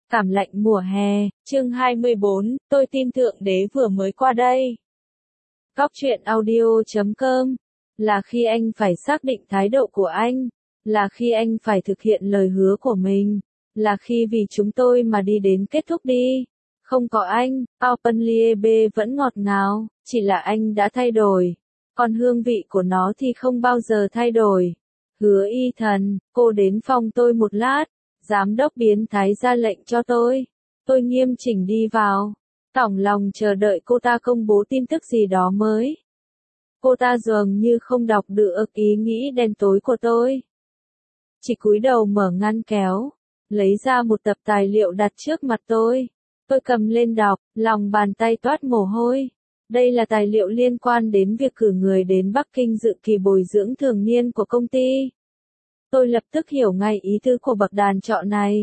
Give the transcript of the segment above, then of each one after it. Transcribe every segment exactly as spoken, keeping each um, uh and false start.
Cảm lạnh mùa hè, chương hai mươi bốn, tôi tin Thượng Đế vừa mới qua đây. Góc truyện audio chấm com, là khi anh phải xác định thái độ của anh, là khi anh phải thực hiện lời hứa của mình, là khi vì chúng tôi mà đi đến kết thúc đi. Không có anh, Openliebe vẫn ngọt ngào, chỉ là anh đã thay đổi, còn hương vị của nó thì không bao giờ thay đổi. Hứa Y Thần, cô đến phòng tôi một lát. Giám đốc biến thái ra lệnh cho tôi. Tôi nghiêm chỉnh đi vào. Tỏng lòng chờ đợi cô ta công bố tin tức gì đó mới. Cô ta dường như không đọc được ý nghĩ đen tối của tôi. Chỉ cúi đầu mở ngăn kéo, lấy ra một tập tài liệu đặt trước mặt tôi. Tôi cầm lên đọc, lòng bàn tay toát mồ hôi. Đây là tài liệu liên quan đến việc cử người đến Bắc Kinh dự kỳ bồi dưỡng thường niên của công ty. Tôi lập tức hiểu ngay ý tứ của bậc đàn trọ này.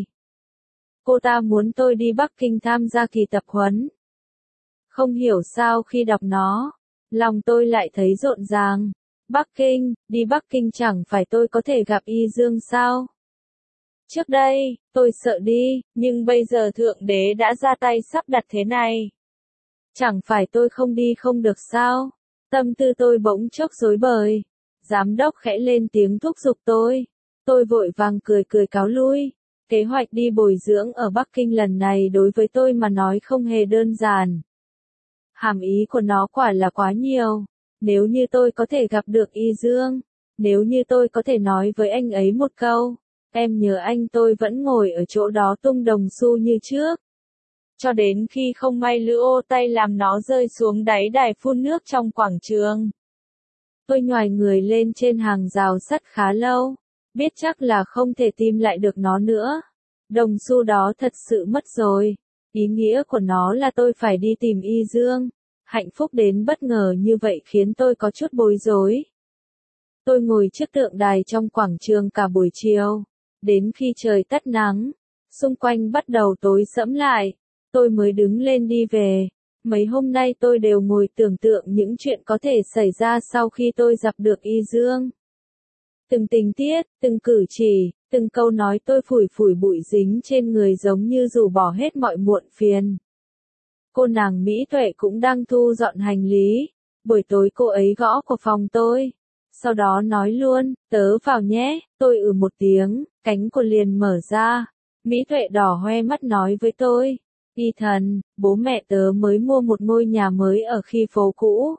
Cô ta muốn tôi đi Bắc Kinh tham gia kỳ tập huấn. Không hiểu sao khi đọc nó, lòng tôi lại thấy rộn ràng. Bắc Kinh, đi Bắc Kinh chẳng phải tôi có thể gặp Y Dương sao? Trước đây, tôi sợ đi, nhưng bây giờ Thượng Đế đã ra tay sắp đặt thế này. Chẳng phải tôi không đi không được sao? Tâm tư tôi bỗng chốc rối bời. Giám đốc khẽ lên tiếng thúc giục tôi. Tôi vội vàng cười cười cáo lui. Kế hoạch đi bồi dưỡng ở Bắc Kinh lần này đối với tôi mà nói không hề đơn giản. Hàm ý của nó quả là quá nhiều. Nếu như tôi có thể gặp được Y Dương, nếu như tôi có thể nói với anh ấy một câu, em nhớ anh, tôi vẫn ngồi ở chỗ đó tung đồng xu như trước. Cho đến khi không may lũ ô tay làm nó rơi xuống đáy đài phun nước trong quảng trường. Tôi nhoài người lên trên hàng rào sắt khá lâu, biết chắc là không thể tìm lại được nó nữa. Đồng xu đó thật sự mất rồi. Ý nghĩa của nó là tôi phải đi tìm Y Dương. Hạnh phúc đến bất ngờ như vậy khiến tôi có chút bối rối. Tôi ngồi trước tượng đài trong quảng trường cả buổi chiều. Đến khi trời tắt nắng, xung quanh bắt đầu tối sẫm lại, tôi mới đứng lên đi về. Mấy hôm nay tôi đều ngồi tưởng tượng những chuyện có thể xảy ra sau khi tôi gặp được Y Dương. Từng tình tiết, từng cử chỉ, từng câu nói tôi phủi phủi bụi dính trên người giống như rũ bỏ hết mọi muộn phiền. Cô nàng Mỹ Tuệ cũng đang thu dọn hành lý. Buổi tối cô ấy gõ của phòng tôi. Sau đó nói luôn, tớ vào nhé. Tôi ừ một tiếng, cánh cô liền mở ra. Mỹ Tuệ đỏ hoe mắt nói với tôi. Y Thần, bố mẹ tớ mới mua một ngôi nhà mới ở khi phố cũ.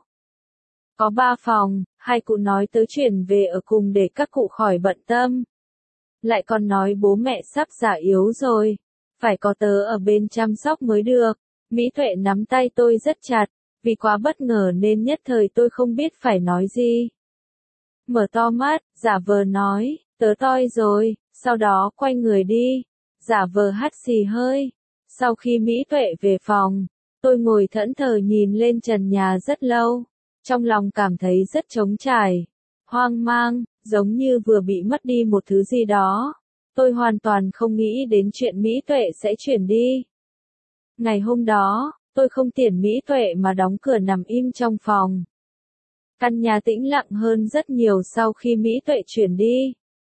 Có ba phòng, hai cụ nói tớ chuyển về ở cùng để các cụ khỏi bận tâm. Lại còn nói bố mẹ sắp già yếu rồi, phải có tớ ở bên chăm sóc mới được. Mỹ Tuệ nắm tay tôi rất chặt, vì quá bất ngờ nên nhất thời tôi không biết phải nói gì. Mở to mắt, giả vờ nói, tớ toi rồi, sau đó quay người đi, giả vờ hắt xì hơi. Sau khi Mỹ Tuệ về phòng, tôi ngồi thẫn thờ nhìn lên trần nhà rất lâu, trong lòng cảm thấy rất trống trải, hoang mang, giống như vừa bị mất đi một thứ gì đó. Tôi hoàn toàn không nghĩ đến chuyện Mỹ Tuệ sẽ chuyển đi. Ngày hôm đó, tôi không tiễn Mỹ Tuệ mà đóng cửa nằm im trong phòng. Căn nhà tĩnh lặng hơn rất nhiều sau khi Mỹ Tuệ chuyển đi.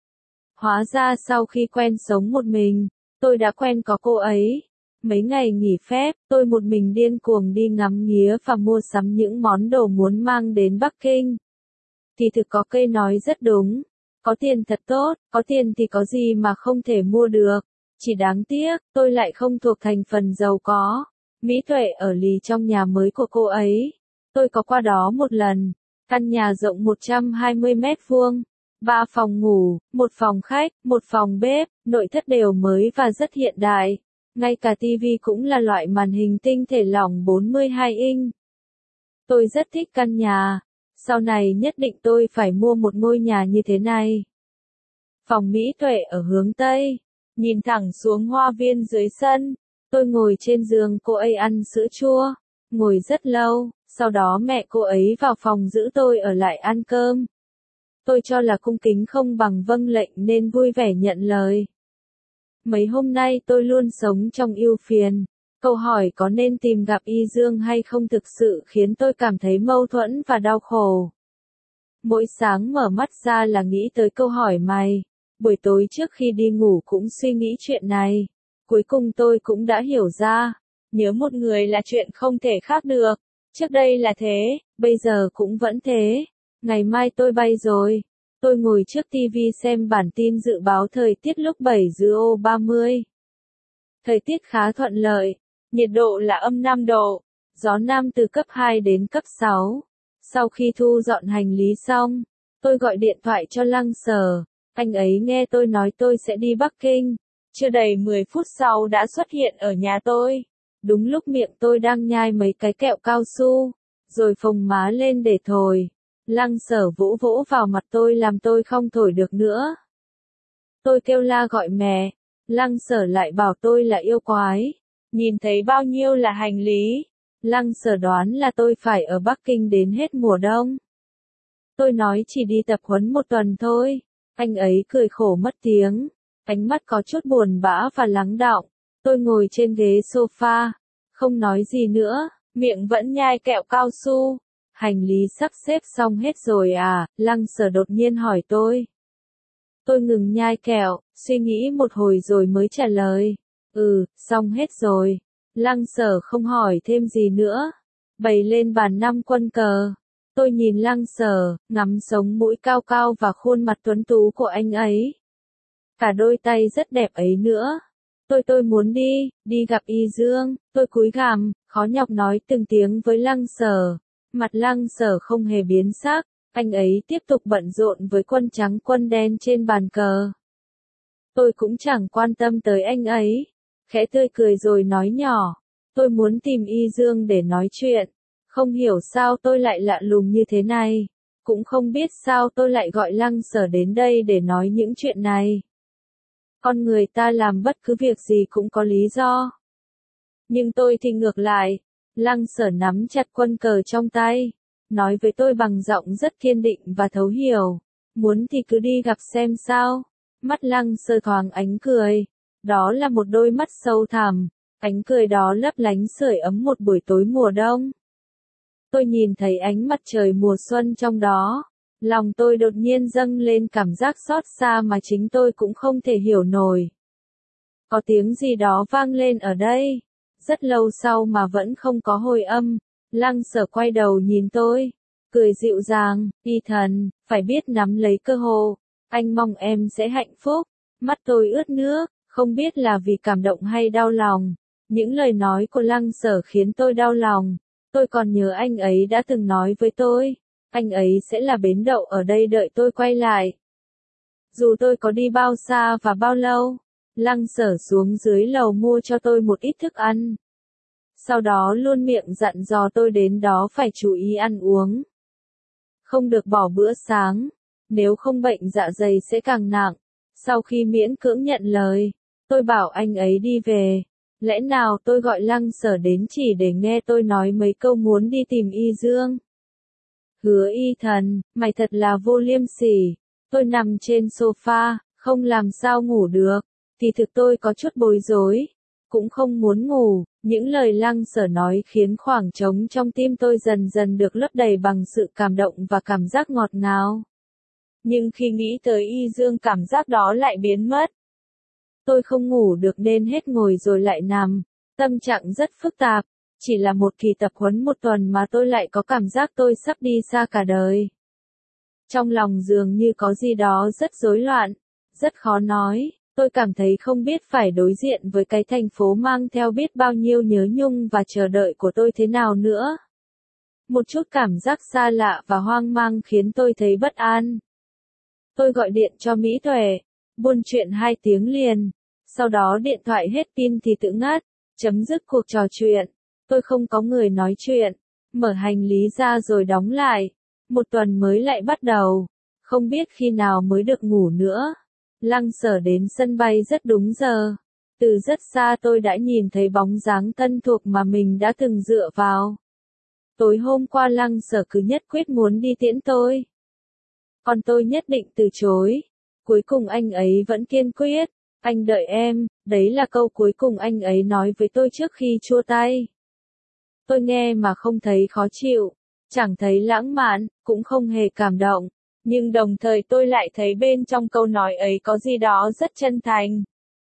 Hóa ra sau khi quen sống một mình, tôi đã quen có cô ấy. Mấy ngày nghỉ phép, tôi một mình điên cuồng đi ngắm nghía và mua sắm những món đồ muốn mang đến Bắc Kinh. Thì thực có cây nói rất đúng. Có tiền thật tốt, có tiền thì có gì mà không thể mua được. Chỉ đáng tiếc, tôi lại không thuộc thành phần giàu có. Mỹ Tuệ ở lì trong nhà mới của cô ấy. Tôi có qua đó một lần. Căn nhà rộng một trăm hai mươi mét vuông. Ba phòng ngủ, một phòng khách, một phòng bếp, nội thất đều mới và rất hiện đại. Ngay cả tivi cũng là loại màn hình tinh thể lỏng bốn mươi hai inch. Tôi rất thích căn nhà. Sau này nhất định tôi phải mua một ngôi nhà như thế này. Phòng Mỹ Tuệ ở hướng Tây. Nhìn thẳng xuống hoa viên dưới sân. Tôi ngồi trên giường cô ấy ăn sữa chua. Ngồi rất lâu, sau đó mẹ cô ấy vào phòng giữ tôi ở lại ăn cơm. Tôi cho là cung kính không bằng vâng lệnh nên vui vẻ nhận lời. Mấy hôm nay tôi luôn sống trong ưu phiền. Câu hỏi có nên tìm gặp Y Dương hay không thực sự khiến tôi cảm thấy mâu thuẫn và đau khổ. Mỗi sáng mở mắt ra là nghĩ tới câu hỏi này. Buổi tối trước khi đi ngủ cũng suy nghĩ chuyện này. Cuối cùng tôi cũng đã hiểu ra, nhớ một người là chuyện không thể khác được. Trước đây là thế, bây giờ cũng vẫn thế. Ngày mai tôi bay rồi. Tôi ngồi trước tivi xem bản tin dự báo thời tiết lúc bảy giờ ba mươi. Thời tiết khá thuận lợi, nhiệt độ là âm năm độ, gió nam từ cấp hai đến cấp sáu. Sau khi thu dọn hành lý xong, tôi gọi điện thoại cho Lăng Sở. Anh ấy nghe tôi nói tôi sẽ đi Bắc Kinh. Chưa đầy mười phút sau đã xuất hiện ở nhà tôi. Đúng lúc miệng tôi đang nhai mấy cái kẹo cao su, rồi phồng má lên để thổi. Lăng Sở vỗ vỗ vào mặt tôi làm tôi không thổi được nữa. Tôi kêu la gọi mẹ. Lăng Sở lại bảo tôi là yêu quái. Nhìn thấy bao nhiêu là hành lý. Lăng Sở đoán là tôi phải ở Bắc Kinh đến hết mùa đông. Tôi nói chỉ đi tập huấn một tuần thôi. Anh ấy cười khổ mất tiếng. Ánh mắt có chút buồn bã và lắng đọng. Tôi ngồi trên ghế sofa. Không nói gì nữa. Miệng vẫn nhai kẹo cao su. Hành lý sắp xếp xong hết rồi à? Lăng Sở đột nhiên hỏi tôi. Tôi ngừng nhai kẹo, suy nghĩ một hồi rồi mới trả lời. Ừ, xong hết rồi. Lăng Sở không hỏi thêm gì nữa. Bày lên bàn năm quân cờ. Tôi nhìn Lăng Sở, ngắm sống mũi cao cao và khuôn mặt tuấn tú của anh ấy. Cả đôi tay rất đẹp ấy nữa. Tôi tôi muốn đi, đi gặp Y Dương. Tôi cúi gằm, khó nhọc nói từng tiếng với Lăng Sở. Mặt Lăng Sở không hề biến sắc. Anh ấy tiếp tục bận rộn với quân trắng quân đen trên bàn cờ. Tôi cũng chẳng quan tâm tới anh ấy. Khẽ tươi cười rồi nói nhỏ. Tôi muốn tìm Y Dương để nói chuyện. Không hiểu sao tôi lại lạ lùng như thế này. Cũng không biết sao tôi lại gọi Lăng Sở đến đây để nói những chuyện này. Con người ta làm bất cứ việc gì cũng có lý do. Nhưng tôi thì ngược lại. Lăng Sở nắm chặt quân cờ trong tay. Nói với tôi bằng giọng rất kiên định và thấu hiểu. Muốn thì cứ đi gặp xem sao. Mắt Lăng Sở thoáng ánh cười. Đó là một đôi mắt sâu thẳm. Ánh cười đó lấp lánh sưởi ấm một buổi tối mùa đông. Tôi nhìn thấy ánh mặt trời mùa xuân trong đó. Lòng tôi đột nhiên dâng lên cảm giác xót xa mà chính tôi cũng không thể hiểu nổi. Có tiếng gì đó vang lên ở đây. Rất lâu sau mà vẫn không có hồi âm. Lăng Sở quay đầu nhìn tôi. Cười dịu dàng, Y Thần, phải biết nắm lấy cơ hội. Anh mong em sẽ hạnh phúc. Mắt tôi ướt nước, không biết là vì cảm động hay đau lòng. Những lời nói của Lăng Sở khiến tôi đau lòng. Tôi còn nhớ anh ấy đã từng nói với tôi. Anh ấy sẽ là bến đậu ở đây đợi tôi quay lại. Dù tôi có đi bao xa và bao lâu. Lăng Sở xuống dưới lầu mua cho tôi một ít thức ăn. Sau đó luôn miệng dặn dò tôi đến đó phải chú ý ăn uống. Không được bỏ bữa sáng. Nếu không bệnh dạ dày sẽ càng nặng. Sau khi miễn cưỡng nhận lời, tôi bảo anh ấy đi về. Lẽ nào tôi gọi Lăng Sở đến chỉ để nghe tôi nói mấy câu muốn đi tìm Y Dương? Hứa Y Thần, mày thật là vô liêm sỉ. Tôi nằm trên sofa, không làm sao ngủ được. Thì thực tôi có chút bối rối. Cũng không muốn ngủ. Những lời Lăng Sở nói khiến khoảng trống trong tim tôi dần dần được lấp đầy bằng sự cảm động và cảm giác ngọt ngào. Nhưng khi nghĩ tới Y Dương cảm giác đó lại biến mất. Tôi không ngủ được nên hết ngồi rồi lại nằm. Tâm trạng rất phức tạp. Chỉ là một kỳ tập huấn một tuần mà tôi lại có cảm giác tôi sắp đi xa cả đời. Trong lòng dường như có gì đó rất rối loạn. Rất khó nói. Tôi cảm thấy không biết phải đối diện với cái thành phố mang theo biết bao nhiêu nhớ nhung và chờ đợi của tôi thế nào nữa. Một chút cảm giác xa lạ và hoang mang khiến tôi thấy bất an. Tôi gọi điện cho Mỹ Tuệ, buôn chuyện hai tiếng liền. Sau đó điện thoại hết pin thì tự ngắt, chấm dứt cuộc trò chuyện. Tôi không có người nói chuyện, mở hành lý ra rồi đóng lại. Một tuần mới lại bắt đầu. Không biết khi nào mới được ngủ nữa. Lăng Sở đến sân bay rất đúng giờ. Từ rất xa tôi đã nhìn thấy bóng dáng thân thuộc mà mình đã từng dựa vào. Tối hôm qua Lăng Sở cứ nhất quyết muốn đi tiễn tôi. Còn tôi nhất định từ chối. Cuối cùng anh ấy vẫn kiên quyết. Anh đợi em, đấy là câu cuối cùng anh ấy nói với tôi trước khi chia tay. Tôi nghe mà không thấy khó chịu, chẳng thấy lãng mạn, cũng không hề cảm động. Nhưng đồng thời tôi lại thấy bên trong câu nói ấy có gì đó rất chân thành.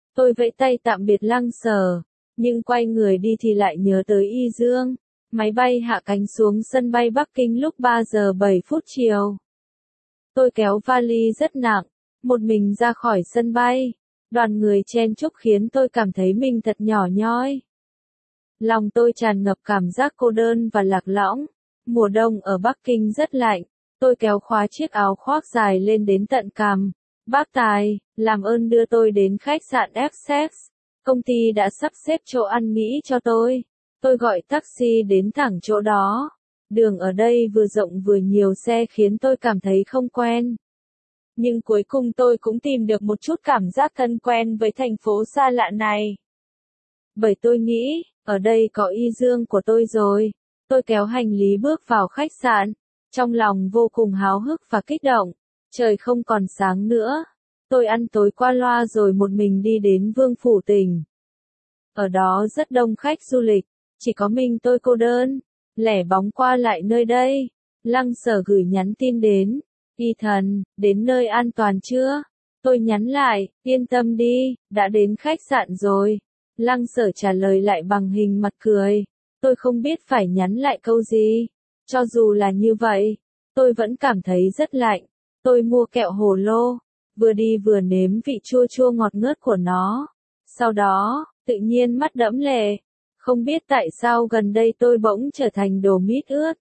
Tôi vẫy tay tạm biệt Lăng Sở, nhưng quay người đi thì lại nhớ tới Y Dương. Máy bay hạ cánh xuống sân bay Bắc Kinh lúc ba giờ bảy phút chiều. Tôi kéo vali rất nặng, một mình ra khỏi sân bay. Đoàn người chen chúc khiến tôi cảm thấy mình thật nhỏ nhoi. Lòng tôi tràn ngập cảm giác cô đơn và lạc lõng. Mùa đông ở Bắc Kinh rất lạnh. Tôi kéo khóa chiếc áo khoác dài lên đến tận cằm. Bác Tài, làm ơn đưa tôi đến khách sạn Essex. Công ty đã sắp xếp chỗ ăn nghỉ cho tôi. Tôi gọi taxi đến thẳng chỗ đó. Đường ở đây vừa rộng vừa nhiều xe khiến tôi cảm thấy không quen. Nhưng cuối cùng tôi cũng tìm được một chút cảm giác thân quen với thành phố xa lạ này. Bởi tôi nghĩ, ở đây có Y Dương của tôi rồi. Tôi kéo hành lý bước vào khách sạn, trong lòng vô cùng háo hức và kích động. Trời không còn sáng nữa. Tôi ăn tối qua loa rồi một mình đi đến Vương Phủ Tỉnh. Ở đó rất đông khách du lịch, chỉ có mình tôi cô đơn, lẻ bóng qua lại nơi đây. Lăng Sở gửi nhắn tin đến. Y Thần, đến nơi an toàn chưa? Tôi nhắn lại, yên tâm đi, đã đến khách sạn rồi. Lăng Sở trả lời lại bằng hình mặt cười. Tôi không biết phải nhắn lại câu gì. Cho dù là như vậy, tôi vẫn cảm thấy rất lạnh. Tôi mua kẹo hồ lô, vừa đi vừa nếm vị chua chua ngọt ngớt của nó. Sau đó, tự nhiên mắt đẫm lệ. Không biết tại sao gần đây tôi bỗng trở thành đồ mít ướt.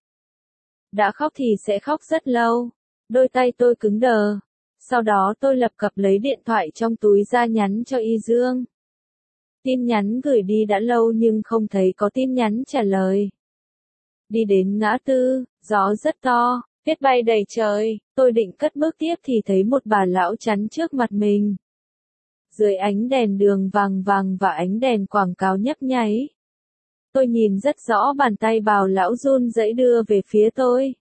Đã khóc thì sẽ khóc rất lâu. Đôi tay tôi cứng đờ. Sau đó tôi lập cập lấy điện thoại trong túi ra nhắn cho Y Dương. Tin nhắn gửi đi đã lâu nhưng không thấy có tin nhắn trả lời. Đi đến ngã tư, gió rất to, tuyết bay đầy trời, tôi định cất bước tiếp thì thấy một bà lão chắn trước mặt mình. Dưới ánh đèn đường vàng vàng và ánh đèn quảng cáo nhấp nháy. Tôi nhìn rất rõ bàn tay bào lão run rẩy đưa về phía tôi.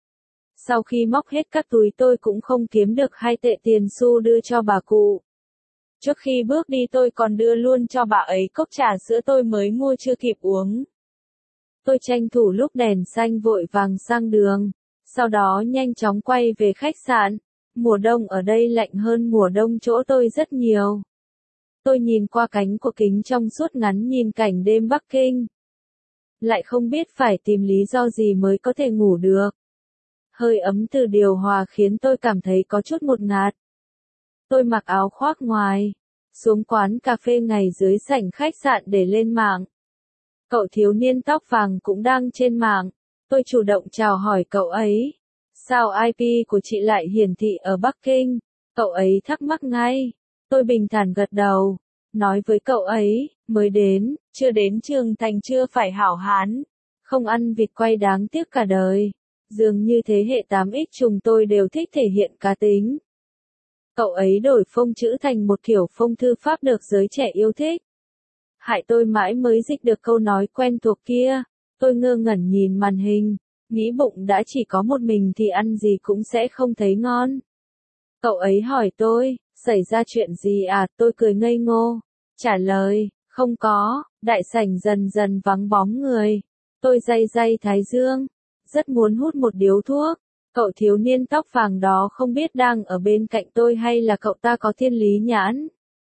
Sau khi móc hết các túi tôi cũng không kiếm được hai tệ tiền xu đưa cho bà cụ. Trước khi bước đi tôi còn đưa luôn cho bà ấy cốc trà sữa tôi mới mua chưa kịp uống. Tôi tranh thủ lúc đèn xanh vội vàng sang đường, sau đó nhanh chóng quay về khách sạn. Mùa đông ở đây lạnh hơn mùa đông chỗ tôi rất nhiều. Tôi nhìn qua cánh của kính trong suốt ngắm nhìn cảnh đêm Bắc Kinh. Lại không biết phải tìm lý do gì mới có thể ngủ được. Hơi ấm từ điều hòa khiến tôi cảm thấy có chút ngột ngạt. Tôi mặc áo khoác ngoài, xuống quán cà phê ngay dưới sảnh khách sạn để lên mạng. Cậu thiếu niên tóc vàng cũng đang trên mạng. Tôi chủ động chào hỏi cậu ấy. Sao i pê của chị lại hiển thị ở Bắc Kinh? Cậu ấy thắc mắc ngay. Tôi bình thản gật đầu. Nói với cậu ấy, mới đến, chưa đến Trường Thành chưa phải hảo hán. Không ăn vịt quay đáng tiếc cả đời. Dường như thế hệ tám x chúng tôi đều thích thể hiện cá tính. Cậu ấy đổi phông chữ thành một kiểu phông thư pháp được giới trẻ yêu thích. Hại tôi mãi mới dịch được câu nói quen thuộc kia. Tôi ngơ ngẩn nhìn màn hình, nghĩ bụng đã chỉ có một mình thì ăn gì cũng sẽ không thấy ngon. Cậu ấy hỏi tôi, xảy ra chuyện gì à? Tôi cười ngây ngô, trả lời, không có. Đại sảnh dần dần vắng bóng người. Tôi day day thái dương, rất muốn hút một điếu thuốc. Cậu thiếu niên tóc vàng đó không biết đang ở bên cạnh tôi hay là cậu ta có thiên lý nhãn.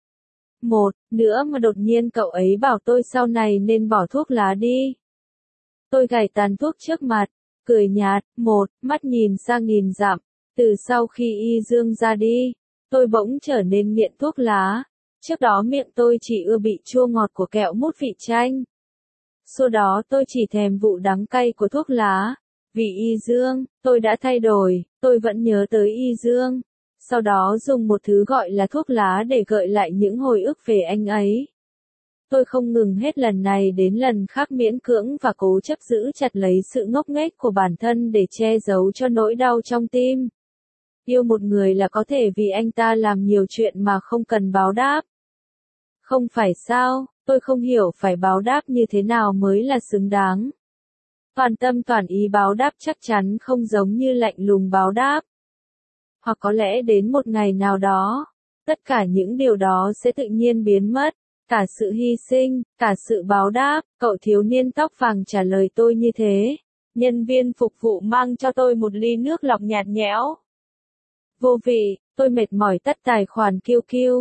Một, nữa mà đột nhiên cậu ấy bảo tôi sau này nên bỏ thuốc lá đi. Tôi gảy tàn thuốc trước mặt, cười nhạt, một, mắt nhìn sang nghìn dặm. Từ sau khi Y Dương ra đi, tôi bỗng trở nên nghiện thuốc lá. Trước đó miệng tôi chỉ ưa vị chua ngọt của kẹo mút vị chanh. Sau đó tôi chỉ thèm vụ đắng cay của thuốc lá. Vì Y Dương, tôi đã thay đổi, tôi vẫn nhớ tới Y Dương. Sau đó dùng một thứ gọi là thuốc lá để gợi lại những hồi ức về anh ấy. Tôi không ngừng hết lần này đến lần khác miễn cưỡng và cố chấp giữ chặt lấy sự ngốc nghếch của bản thân để che giấu cho nỗi đau trong tim. Yêu một người là có thể vì anh ta làm nhiều chuyện mà không cần báo đáp. Không phải sao, tôi không hiểu phải báo đáp như thế nào mới là xứng đáng. Toàn tâm toàn ý báo đáp chắc chắn không giống như lạnh lùng báo đáp. Hoặc có lẽ đến một ngày nào đó, tất cả những điều đó sẽ tự nhiên biến mất. Cả sự hy sinh, cả sự báo đáp. Cậu thiếu niên tóc vàng trả lời tôi như thế. Nhân viên phục vụ mang cho tôi một ly nước lọc nhạt nhẽo. Vô vị, tôi mệt mỏi tắt tài khoản kiu kiu.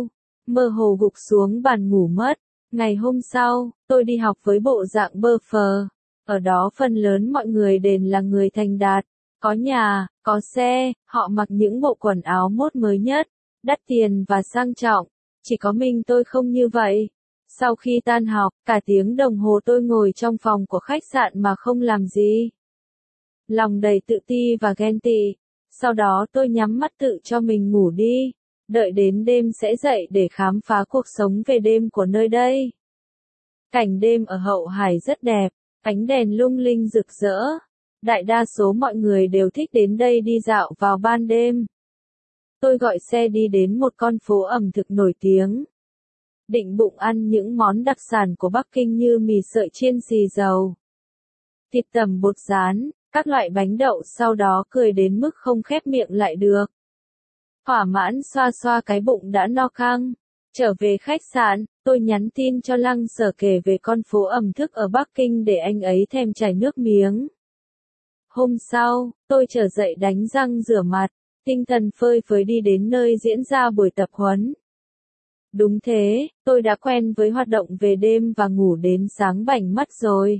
mơ hồ gục xuống bàn ngủ mất. Ngày hôm sau, tôi đi học với bộ dạng bơ phờ. Ở đó phần lớn mọi người đều là người thành đạt, có nhà, có xe, họ mặc những bộ quần áo mốt mới nhất, đắt tiền và sang trọng. Chỉ có mình tôi không như vậy. Sau khi tan học, cả tiếng đồng hồ tôi ngồi trong phòng của khách sạn mà không làm gì. Lòng đầy tự ti và ghen tị. Sau đó tôi nhắm mắt tự cho mình ngủ đi. Đợi đến đêm sẽ dậy để khám phá cuộc sống về đêm của nơi đây. Cảnh đêm ở Hậu Hải rất đẹp, ánh đèn lung linh rực rỡ. Đại đa số mọi người đều thích đến đây đi dạo vào ban đêm. Tôi gọi xe đi đến một con phố ẩm thực nổi tiếng. Định bụng ăn những món đặc sản của Bắc Kinh như mì sợi chiên xì dầu, thịt tằm bột rán, các loại bánh đậu, sau đó cười đến mức không khép miệng lại được. Thỏa mãn xoa xoa cái bụng đã no căng. Trở về khách sạn, tôi nhắn tin cho Lăng Sở kể về con phố ẩm thực ở Bắc Kinh để anh ấy thèm chảy nước miếng. Hôm sau, tôi trở dậy đánh răng rửa mặt, tinh thần phơi phới đi đến nơi diễn ra buổi tập huấn. Đúng thế, tôi đã quen với hoạt động về đêm và ngủ đến sáng bảnh mắt rồi.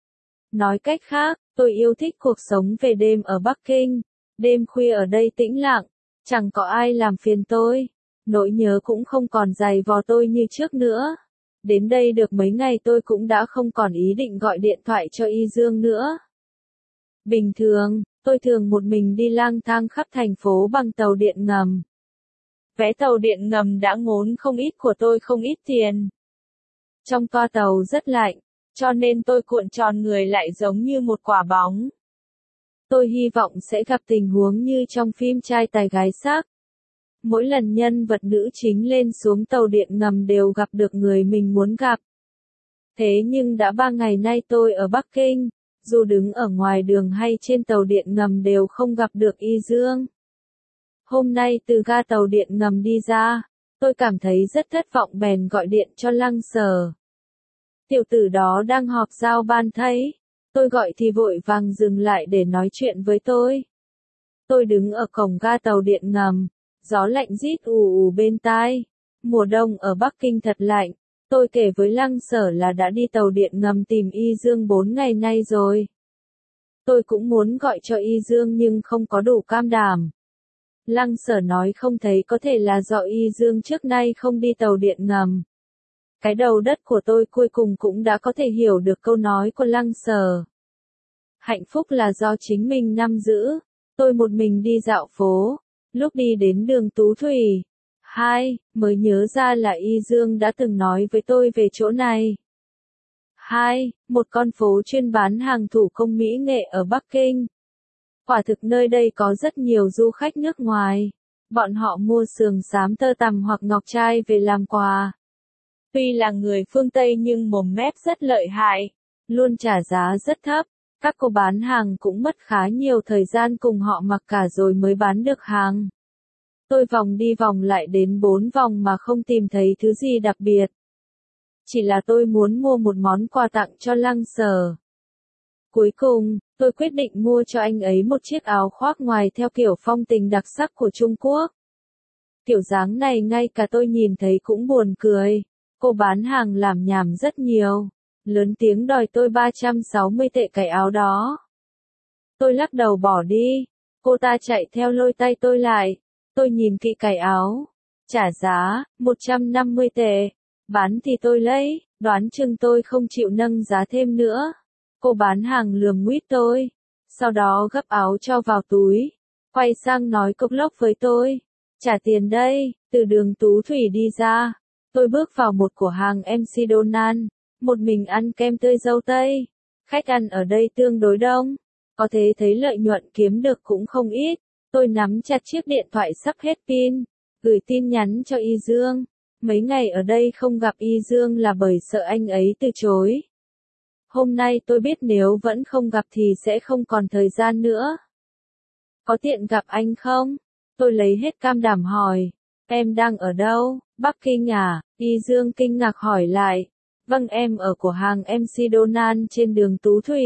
Nói cách khác, tôi yêu thích cuộc sống về đêm ở Bắc Kinh. Đêm khuya ở đây tĩnh lặng, chẳng có ai làm phiền tôi. Nỗi nhớ cũng không còn dày vò tôi như trước nữa. Đến đây được mấy ngày tôi cũng đã không còn ý định gọi điện thoại cho Y Dương nữa. Bình thường, tôi thường một mình đi lang thang khắp thành phố bằng tàu điện ngầm. Vé tàu điện ngầm đã ngốn không ít của tôi không ít tiền. Trong toa tàu rất lạnh, cho nên tôi cuộn tròn người lại giống như một quả bóng. Tôi hy vọng sẽ gặp tình huống như trong phim Trai Tài Gái Sắc. Mỗi lần nhân vật nữ chính lên xuống tàu điện ngầm đều gặp được người mình muốn gặp. Thế nhưng đã ba ngày nay tôi ở Bắc Kinh, dù đứng ở ngoài đường hay trên tàu điện ngầm đều không gặp được Y Dương. Hôm nay từ ga tàu điện ngầm đi ra, tôi cảm thấy rất thất vọng bèn gọi điện cho Lăng Sở. Tiểu tử đó đang họp giao ban thấy. Tôi gọi thì vội vàng dừng lại để nói chuyện với tôi. Tôi đứng ở cổng ga tàu điện ngầm, gió lạnh rít ù ù bên tai. Mùa đông ở Bắc Kinh thật lạnh. Tôi kể với Lăng Sở là đã đi tàu điện ngầm tìm Y Dương bốn ngày nay rồi. Tôi cũng muốn gọi cho Y Dương nhưng không có đủ cam đảm. Lăng Sở nói không thấy có thể là do Y Dương trước nay không đi tàu điện ngầm. Cái đầu đất của tôi cuối cùng cũng đã có thể hiểu được câu nói của Lăng Sở. Hạnh phúc là do chính mình nắm giữ. Tôi một mình đi dạo phố. Lúc đi đến đường Tú Thủy. Hai, mới nhớ ra là Y Dương đã từng nói với tôi về chỗ này. Hai, một con phố chuyên bán hàng thủ công mỹ nghệ ở Bắc Kinh. Quả thực nơi đây có rất nhiều du khách nước ngoài. Bọn họ mua sườn xám tơ tằm hoặc ngọc trai về làm quà. Tuy là người phương Tây nhưng mồm mép rất lợi hại, luôn trả giá rất thấp. Các cô bán hàng cũng mất khá nhiều thời gian cùng họ mặc cả rồi mới bán được hàng. Tôi vòng đi vòng lại đến bốn vòng mà không tìm thấy thứ gì đặc biệt. Chỉ là tôi muốn mua một món quà tặng cho Lăng Sở. Cuối cùng, tôi quyết định mua cho anh ấy một chiếc áo khoác ngoài theo kiểu phong tình đặc sắc của Trung Quốc. Kiểu dáng này ngay cả tôi nhìn thấy cũng buồn cười. Cô bán hàng làm nhảm rất nhiều. Lớn tiếng đòi tôi ba trăm sáu mươi tệ cái áo đó. Tôi lắc đầu bỏ đi. Cô ta chạy theo lôi tay tôi lại. Tôi nhìn kỹ cái áo. Trả giá, một trăm năm mươi tệ. Bán thì tôi lấy, đoán chừng tôi không chịu nâng giá thêm nữa. Cô bán hàng lườm nguýt tôi. Sau đó gấp áo cho vào túi. Quay sang nói cộc lốc với tôi. Trả tiền đây, từ đường Tú Thủy đi ra. Tôi bước vào một cửa hàng em xê Donald. Một mình ăn kem tươi dâu tây. Khách ăn ở đây tương đối đông. Có thể thấy lợi nhuận kiếm được cũng không ít. Tôi nắm chặt chiếc điện thoại sắp hết pin. Gửi tin nhắn cho Y Dương. Mấy ngày ở đây không gặp Y Dương là bởi sợ anh ấy từ chối. Hôm nay tôi biết nếu vẫn không gặp thì sẽ không còn thời gian nữa. Có tiện gặp anh không? Tôi lấy hết cam đảm hỏi. Em đang ở đâu? Bắc Kinh à? Y Dương kinh ngạc hỏi lại. Vâng, em ở cửa hàng em xê Donald trên đường Tú Thủy.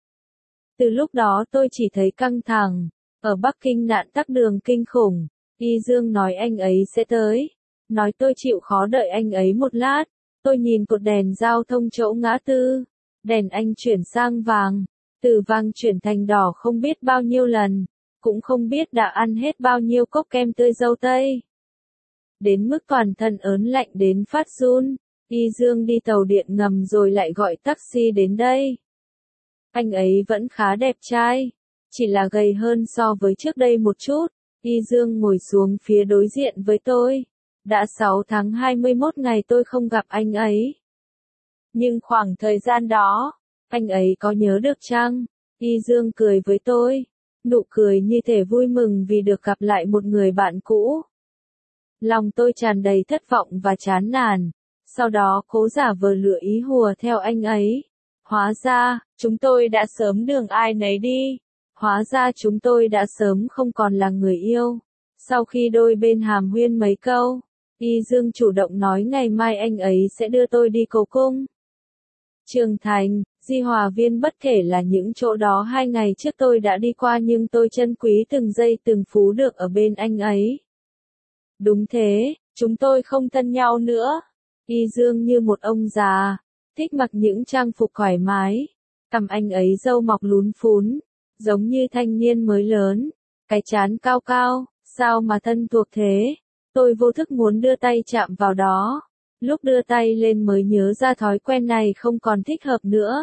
Từ lúc đó tôi chỉ thấy căng thẳng. Ở Bắc Kinh nạn tắc đường kinh khủng. Y Dương nói anh ấy sẽ tới. nói tôi chịu khó đợi anh ấy một lát. Tôi nhìn cột đèn giao thông chỗ ngã tư, đèn anh chuyển sang vàng, từ vàng chuyển thành đỏ không biết bao nhiêu lần, cũng không biết đã ăn hết bao nhiêu cốc kem tươi dâu tây. Đến mức toàn thân ớn lạnh đến phát run, Y Dương đi tàu điện ngầm rồi lại gọi taxi đến đây. Anh ấy vẫn khá đẹp trai, chỉ là gầy hơn so với trước đây một chút. Y Dương ngồi xuống phía đối diện với tôi. Đã sáu tháng hai mươi mốt ngày tôi không gặp anh ấy. Nhưng khoảng thời gian đó, anh ấy có nhớ được chăng? Y Dương cười với tôi, nụ cười như thể vui mừng vì được gặp lại một người bạn cũ. Lòng tôi tràn đầy thất vọng và chán nản, sau đó cố giả vờ lựa ý hùa theo anh ấy. Hóa ra, chúng tôi đã sớm đường ai nấy đi. Hóa ra chúng tôi đã sớm không còn là người yêu. Sau khi đôi bên hàn huyên mấy câu, Y Dương chủ động nói ngày mai anh ấy sẽ đưa tôi đi cầu cung. Trường Thành, Di Hòa Viên bất kể là những chỗ đó hai ngày trước tôi đã đi qua nhưng tôi trân quý từng giây từng phút được ở bên anh ấy. Đúng thế, chúng tôi không thân nhau nữa. Y Dương như một ông già, thích mặc những trang phục thoải mái. Cằm anh ấy râu mọc lún phún, giống như thanh niên mới lớn. Cái trán cao cao, sao mà thân thuộc thế? Tôi vô thức muốn đưa tay chạm vào đó. Lúc đưa tay lên mới nhớ ra thói quen này không còn thích hợp nữa.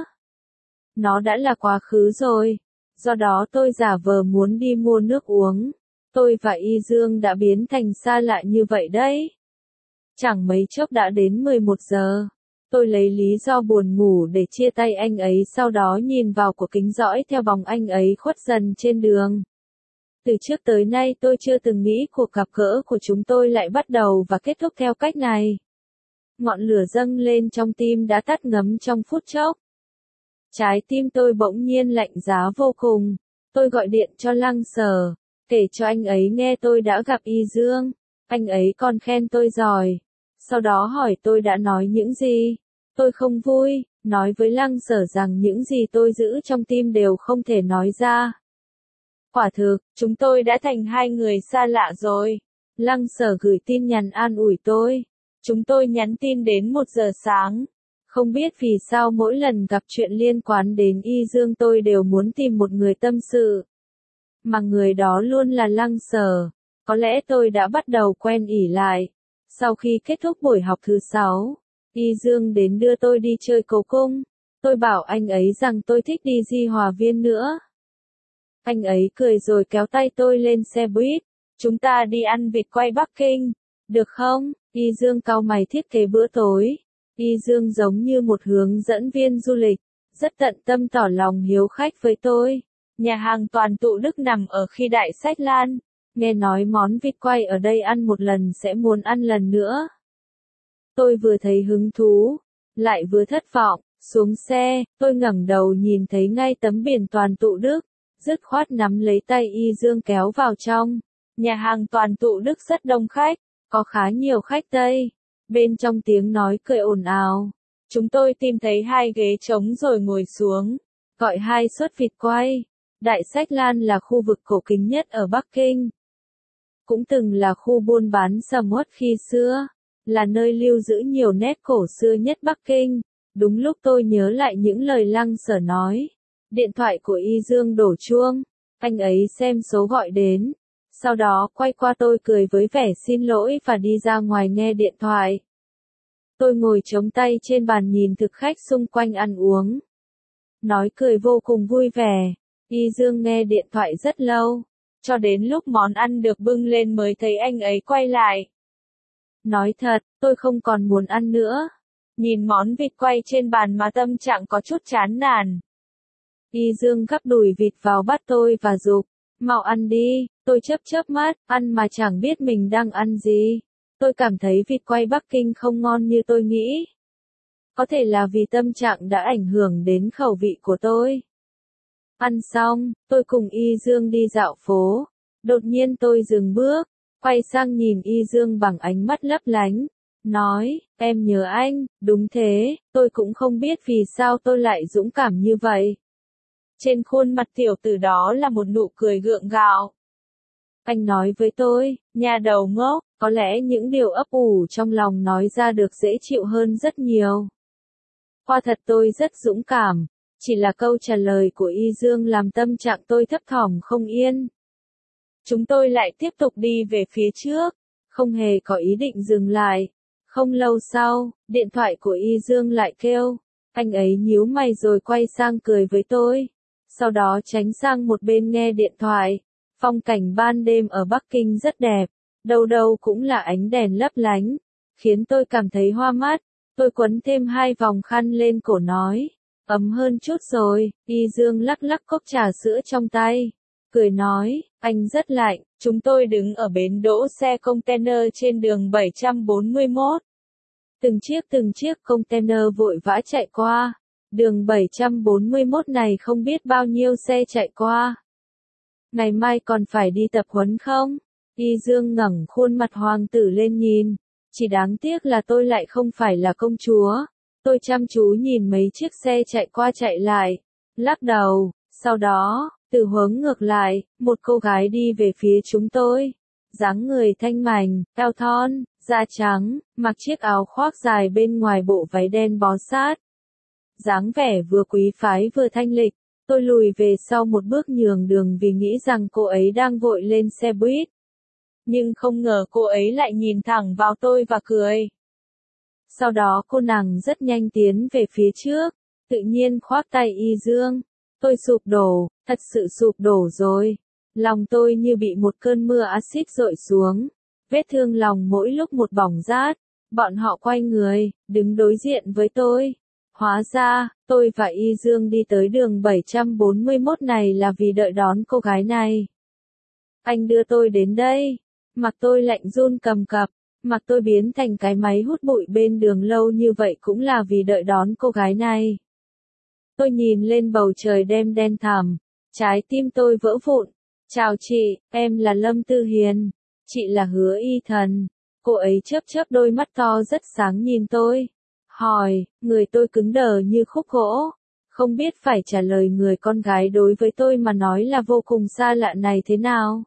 Nó đã là quá khứ rồi. Do đó tôi giả vờ muốn đi mua nước uống. Tôi và Y Dương đã biến thành xa lạ như vậy đấy. Chẳng mấy chốc đã đến mười một giờ. Tôi lấy lý do buồn ngủ để chia tay anh ấy, sau đó nhìn vào của kính dõi theo bóng anh ấy khuất dần trên đường. Từ trước tới nay tôi chưa từng nghĩ cuộc gặp gỡ của chúng tôi lại bắt đầu và kết thúc theo cách này. Ngọn lửa dâng lên trong tim đã tắt ngấm trong phút chốc. Trái tim tôi bỗng nhiên lạnh giá vô cùng. Tôi gọi điện cho Lăng Sở, kể cho anh ấy nghe tôi đã gặp Y Dương. Anh ấy còn khen tôi giỏi. Sau đó hỏi tôi đã nói những gì. Tôi không vui, nói với Lăng Sở rằng những gì tôi giữ trong tim đều không thể nói ra. Quả thực, chúng tôi đã thành hai người xa lạ rồi. Lăng Sở gửi tin nhắn an ủi tôi. Chúng tôi nhắn tin đến một giờ sáng. Không biết vì sao mỗi lần gặp chuyện liên quan đến Y Dương tôi đều muốn tìm một người tâm sự. Mà người đó luôn là Lăng Sở. Có lẽ tôi đã bắt đầu quen ỉ lại. Sau khi kết thúc buổi học thứ sáu, Y Dương đến đưa tôi đi chơi cầu cung. Tôi bảo anh ấy rằng tôi thích đi Di Hòa Viên nữa. Anh ấy cười rồi kéo tay tôi lên xe buýt. Chúng ta đi ăn vịt quay Bắc Kinh, được không? Y Dương cau mày thiết kế bữa tối. Y Dương giống như một hướng dẫn viên du lịch, rất tận tâm tỏ lòng hiếu khách với tôi. Nhà hàng Toàn Tụ Đức nằm ở khi Đại Sách Lan. Nghe nói món vịt quay ở đây ăn một lần sẽ muốn ăn lần nữa. Tôi vừa thấy hứng thú, lại vừa thất vọng. Xuống xe, tôi ngẩng đầu nhìn thấy ngay tấm biển Toàn Tụ Đức, dứt khoát nắm lấy tay Y Dương kéo vào trong. Nhà hàng Toàn Tụ Đức rất đông khách, có khá nhiều khách Tây. Bên trong tiếng nói cười ồn ào. Chúng tôi tìm thấy hai ghế trống rồi ngồi xuống, gọi hai suất vịt quay. Đại Sách Lan là khu vực cổ kính nhất ở Bắc Kinh. Cũng từng là khu buôn bán sầm uất khi xưa, là nơi lưu giữ nhiều nét cổ xưa nhất Bắc Kinh. Đúng lúc tôi nhớ lại những lời Lăng Sở nói, điện thoại của Y Dương đổ chuông, anh ấy xem số gọi đến, sau đó quay qua tôi cười với vẻ xin lỗi và đi ra ngoài nghe điện thoại. Tôi ngồi chống tay trên bàn nhìn thực khách xung quanh ăn uống, nói cười vô cùng vui vẻ. Y Dương nghe điện thoại rất lâu, cho đến lúc món ăn được bưng lên mới thấy anh ấy quay lại. Nói thật, tôi không còn muốn ăn nữa. Nhìn món vịt quay trên bàn mà tâm trạng có chút chán nản. Y Dương gắp đùi vịt vào bát tôi và giục, mau ăn đi. Tôi chớp chớp mắt, ăn mà chẳng biết mình đang ăn gì. Tôi cảm thấy vịt quay Bắc Kinh không ngon như tôi nghĩ. Có thể là vì tâm trạng đã ảnh hưởng đến khẩu vị của tôi. Ăn xong, tôi cùng Y Dương đi dạo phố. Đột nhiên tôi dừng bước, quay sang nhìn Y Dương bằng ánh mắt lấp lánh. Nói, em nhớ anh. Đúng thế, tôi cũng không biết vì sao tôi lại dũng cảm như vậy. Trên khuôn mặt tiểu tử đó là một nụ cười gượng gạo. Anh nói với tôi, nhà đầu ngốc, Có lẽ những điều ấp ủ trong lòng nói ra được dễ chịu hơn rất nhiều. Quả thật tôi rất dũng cảm, chỉ là câu trả lời của Y Dương làm tâm trạng tôi thấp thỏm không yên. Chúng tôi lại tiếp tục đi về phía trước, không hề có ý định dừng lại. Không lâu sau, điện thoại của Y Dương lại kêu, anh ấy nhíu mày rồi quay sang cười với tôi. Sau đó tránh sang một bên nghe điện thoại. Phong cảnh ban đêm ở Bắc Kinh rất đẹp, đâu đâu cũng là ánh đèn lấp lánh, khiến tôi cảm thấy hoa mắt. Tôi quấn thêm hai vòng khăn lên cổ nói, ấm hơn chút rồi. Y Dương lắc lắc cốc trà sữa trong tay, cười nói, anh rất lạnh. Chúng tôi đứng ở bến đỗ xe container trên đường bảy trăm bốn mươi mốt. Từng chiếc từng chiếc container vội vã chạy qua. Đường bảy trăm bốn mươi mốt này không biết bao nhiêu xe chạy qua. Ngày mai còn phải đi tập huấn không? Y Dương ngẩng khuôn mặt hoàng tử lên nhìn. Chỉ đáng tiếc là tôi lại không phải là công chúa. Tôi chăm chú nhìn mấy chiếc xe chạy qua chạy lại, lắc đầu. Sau đó, từ hướng ngược lại, một cô gái đi về phía chúng tôi. Dáng người thanh mảnh, eo thon, da trắng, mặc chiếc áo khoác dài bên ngoài bộ váy đen bó sát. Dáng vẻ vừa quý phái vừa thanh lịch. Tôi lùi về sau một bước nhường đường vì nghĩ rằng cô ấy đang vội lên xe buýt. Nhưng không ngờ cô ấy lại nhìn thẳng vào tôi và cười. Sau đó cô nàng rất nhanh tiến về phía trước, tự nhiên khoác tay Y Dương. Tôi sụp đổ, thật sự sụp đổ rồi. Lòng tôi như bị một cơn mưa axit dội xuống. Vết thương lòng mỗi lúc một bỏng rát. Bọn họ quay người, đứng đối diện với tôi. Hóa ra, tôi và Y Dương đi tới đường bảy trăm bốn mươi mốt này là vì đợi đón cô gái này. Anh đưa tôi đến đây. Mặt tôi lạnh run cầm cập. Mặt tôi biến thành cái máy hút bụi bên đường lâu như vậy cũng là vì đợi đón cô gái này. Tôi nhìn lên bầu trời đêm đen thẳm. Trái tim tôi vỡ vụn. Chào chị, em là Lâm Tư Hiền. Chị là Hứa Y Thần. Cô ấy chớp chớp đôi mắt to rất sáng nhìn tôi. Hỏi, người tôi cứng đờ như khúc gỗ. Không biết phải trả lời người con gái đối với tôi mà nói là vô cùng xa lạ này thế nào.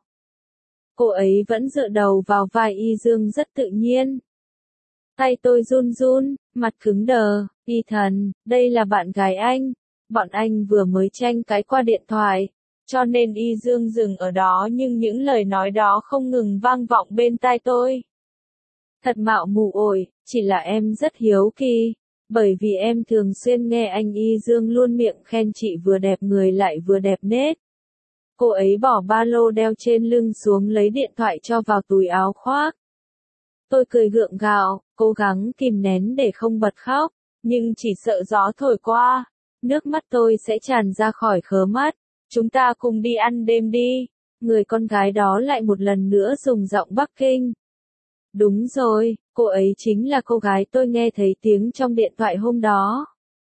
Cô ấy vẫn dựa đầu vào vai Y Dương rất tự nhiên. Tay tôi run run, mặt cứng đờ. Y Thần, đây là bạn gái anh. Bọn anh vừa mới tranh cãi qua điện thoại. Cho nên Y Dương dừng ở đó nhưng những lời nói đó không ngừng vang vọng bên tai tôi. Thật mạo mù ổi, chỉ là em rất hiếu kỳ. Bởi vì em thường xuyên nghe anh Y Dương luôn miệng khen chị vừa đẹp người lại vừa đẹp nết. Cô ấy bỏ ba lô đeo trên lưng xuống lấy điện thoại cho vào túi áo khoác. Tôi cười gượng gạo, cố gắng kìm nén để không bật khóc, nhưng chỉ sợ gió thổi qua, nước mắt tôi sẽ tràn ra khỏi khóe mắt. Chúng ta cùng đi ăn đêm đi. Người con gái đó lại một lần nữa dùng giọng Bắc Kinh. Đúng rồi, cô ấy chính là cô gái tôi nghe thấy tiếng trong điện thoại hôm đó.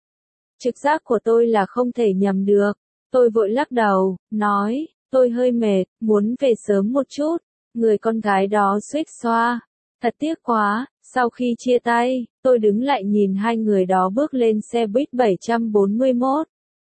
Trực giác của tôi là không thể nhầm được. Tôi vội lắc đầu, nói, tôi hơi mệt, muốn về sớm một chút. Người con gái đó xuýt xoa. Thật tiếc quá, sau khi chia tay, tôi đứng lại nhìn hai người đó bước lên xe buýt bảy trăm bốn mươi mốt.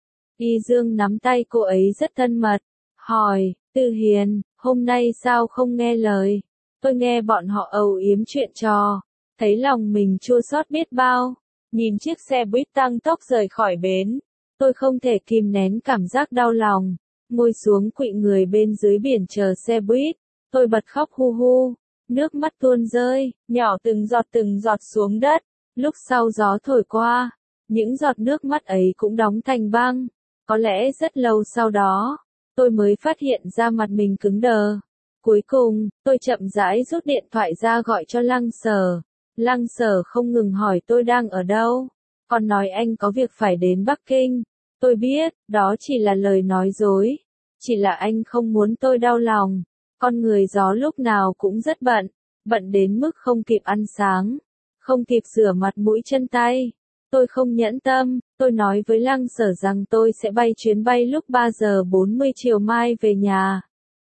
Y Dương nắm tay cô ấy rất thân mật, hỏi, Tư Hiền, hôm nay sao không nghe lời? Tôi nghe bọn họ ầu yếm chuyện trò, thấy lòng mình chua xót biết bao. Nhìn chiếc xe buýt tăng tốc rời khỏi bến, tôi không thể kìm nén cảm giác đau lòng. Ngồi xuống kụy người bên dưới biển chờ xe buýt, tôi bật khóc hu hu, nước mắt tuôn rơi, nhỏ từng giọt từng giọt xuống đất. Lúc sau gió thổi qua, những giọt nước mắt ấy cũng đóng thành băng. Có lẽ rất lâu sau đó, tôi mới phát hiện ra mặt mình cứng đờ. Cuối cùng, tôi chậm rãi rút điện thoại ra gọi cho Lăng Sở. Lăng Sở không ngừng hỏi tôi đang ở đâu, còn nói anh có việc phải đến Bắc Kinh. Tôi biết, đó chỉ là lời nói dối. Chỉ là anh không muốn tôi đau lòng. Con người gió lúc nào cũng rất bận, bận đến mức không kịp ăn sáng, không kịp rửa mặt mũi chân tay. Tôi không nhẫn tâm, tôi nói với Lăng Sở rằng tôi sẽ bay chuyến bay lúc ba giờ bốn mươi chiều mai về nhà.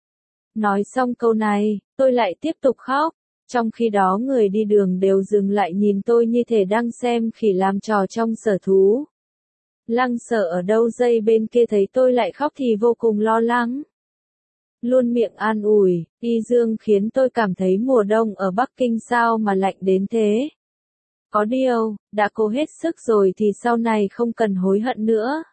Nói xong câu này, tôi lại tiếp tục khóc. Trong khi đó người đi đường đều dừng lại nhìn tôi như thể đang xem khỉ làm trò trong sở thú. Lăng Sở ở đâu dây bên kia thấy tôi lại khóc thì vô cùng lo lắng. luôn miệng an ủi, Y Dương khiến tôi cảm thấy mùa đông ở Bắc Kinh sao mà lạnh đến thế. Có điều, đã cố hết sức rồi thì sau này không cần hối hận nữa.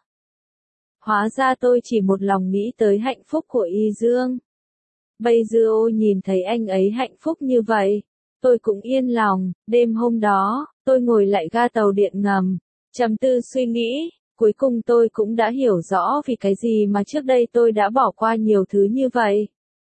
Hóa ra tôi chỉ một lòng nghĩ tới hạnh phúc của Y Dương. Bây giờ nhìn thấy anh ấy hạnh phúc như vậy, tôi cũng yên lòng. Đêm hôm đó, tôi ngồi lại ga tàu điện ngầm, trầm tư suy nghĩ, cuối cùng tôi cũng đã hiểu rõ vì cái gì mà trước đây tôi đã bỏ qua nhiều thứ như vậy.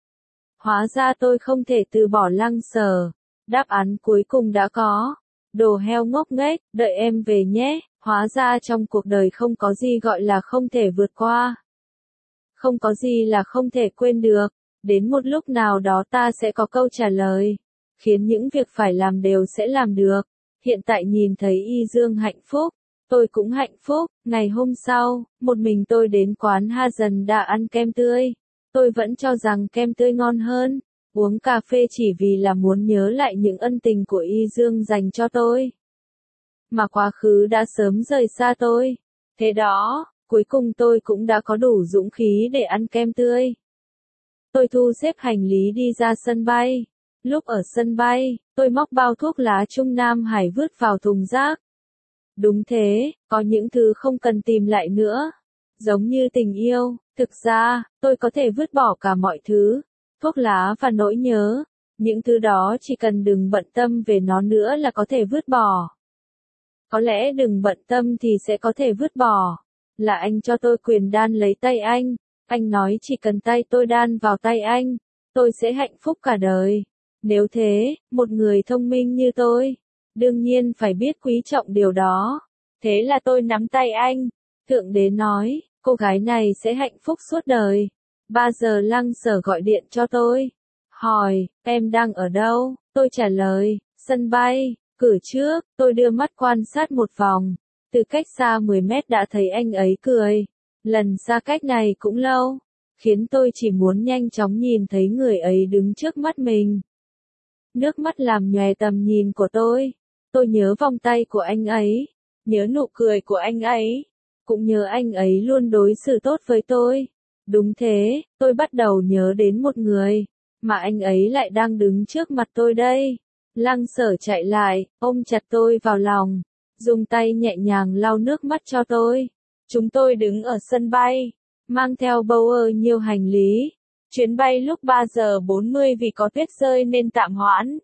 Hóa ra tôi không thể từ bỏ Lăng Sở. Đáp án cuối cùng đã có. Đồ heo ngốc nghếch, đợi em về nhé. Hóa ra trong cuộc đời không có gì gọi là không thể vượt qua. Không có gì là không thể quên được. Đến một lúc nào đó ta sẽ có câu trả lời. Khiến những việc phải làm đều sẽ làm được. Hiện tại nhìn thấy Y Dương hạnh phúc. Tôi cũng hạnh phúc. Ngày hôm sau, một mình tôi đến quán Ha Dần đã ăn kem tươi. Tôi vẫn cho rằng kem tươi ngon hơn. Uống cà phê chỉ vì là muốn nhớ lại những ân tình của Y Dương dành cho tôi. Mà quá khứ đã sớm rời xa tôi. Thế đó, cuối cùng tôi cũng đã có đủ dũng khí để ăn kem tươi. Tôi thu xếp hành lý đi ra sân bay. Lúc ở sân bay, tôi móc bao thuốc lá Trung Nam Hải vứt vào thùng rác. Đúng thế, có những thứ không cần tìm lại nữa. Giống như tình yêu, thực ra, tôi có thể vứt bỏ cả mọi thứ. Thuốc lá và nỗi nhớ. Những thứ đó chỉ cần đừng bận tâm về nó nữa là có thể vứt bỏ. Có lẽ đừng bận tâm thì sẽ có thể vứt bỏ. Là anh cho tôi quyền đan lấy tay anh. Anh nói chỉ cần tay tôi đan vào tay anh, tôi sẽ hạnh phúc cả đời. Nếu thế, một người thông minh như tôi, đương nhiên phải biết quý trọng điều đó. Thế là tôi nắm tay anh. Thượng đế nói, cô gái này sẽ hạnh phúc suốt đời. Ba giờ Lăng Sở gọi điện cho tôi. Hỏi, em đang ở đâu? Tôi trả lời, sân bay. Cửa trước, tôi đưa mắt quan sát một vòng. Từ cách xa mười mét đã thấy anh ấy cười. Lần xa cách này cũng lâu. Khiến tôi chỉ muốn nhanh chóng nhìn thấy người ấy đứng trước mắt mình. Nước mắt làm nhòe tầm nhìn của tôi. Tôi nhớ vòng tay của anh ấy. Nhớ nụ cười của anh ấy. Cũng nhớ anh ấy luôn đối xử tốt với tôi. Đúng thế, tôi bắt đầu nhớ đến một người. Mà anh ấy lại đang đứng trước mặt tôi đây. Lăng Sở chạy lại, ôm chặt tôi vào lòng. Dùng tay nhẹ nhàng lau nước mắt cho tôi. Chúng tôi đứng ở sân bay. Mang theo bầu ơ nhiều hành lý. Chuyến bay lúc ba giờ bốn mươi vì có tuyết rơi nên tạm hoãn.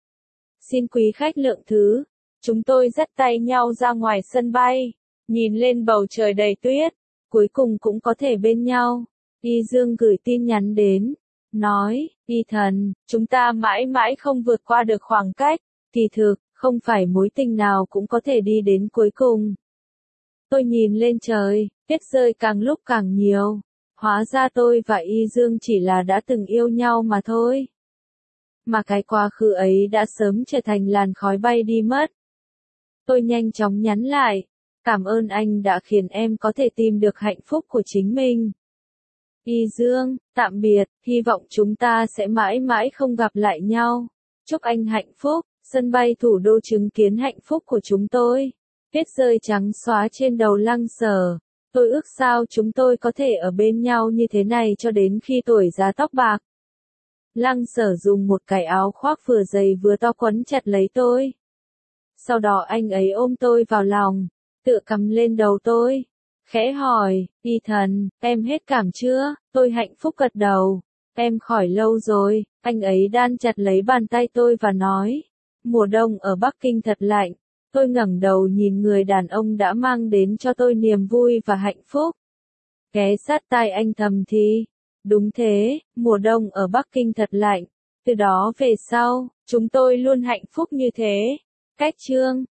Xin quý khách lượng thứ. Chúng tôi dắt tay nhau ra ngoài sân bay. Nhìn lên bầu trời đầy tuyết. Cuối cùng cũng có thể bên nhau. Y Dương gửi tin nhắn đến. Nói, Y Thần, chúng ta mãi mãi không vượt qua được khoảng cách. Kỳ thực, không phải mối tình nào cũng có thể đi đến cuối cùng. Tôi nhìn lên trời, tuyết rơi càng lúc càng nhiều. Hóa ra tôi và Y Dương chỉ là đã từng yêu nhau mà thôi. Mà cái quá khứ ấy đã sớm trở thành làn khói bay đi mất. Tôi nhanh chóng nhắn lại. Cảm ơn anh đã khiến em có thể tìm được hạnh phúc của chính mình. Y Dương, tạm biệt, hy vọng chúng ta sẽ mãi mãi không gặp lại nhau. Chúc anh hạnh phúc, sân bay thủ đô chứng kiến hạnh phúc của chúng tôi. Tuyết rơi trắng xóa trên đầu Lăng Sở. Tôi ước sao chúng tôi có thể ở bên nhau như thế này cho đến khi tuổi già tóc bạc. Lăng Sở dùng một cái áo khoác vừa dày vừa to quấn chặt lấy tôi. Sau đó anh ấy ôm tôi vào lòng, tựa cằm lên đầu tôi. Khẽ hỏi, Y Thần, em hết cảm chưa? Tôi hạnh phúc gật đầu. Em khỏi lâu rồi. Anh ấy đan chặt lấy bàn tay tôi và nói. Mùa đông ở Bắc Kinh thật lạnh. Tôi ngẩng đầu nhìn người đàn ông đã mang đến cho tôi niềm vui và hạnh phúc. Ghé sát tai anh thầm thì. Đúng thế, mùa đông ở Bắc Kinh thật lạnh. Từ đó về sau, chúng tôi luôn hạnh phúc như thế. Cách chương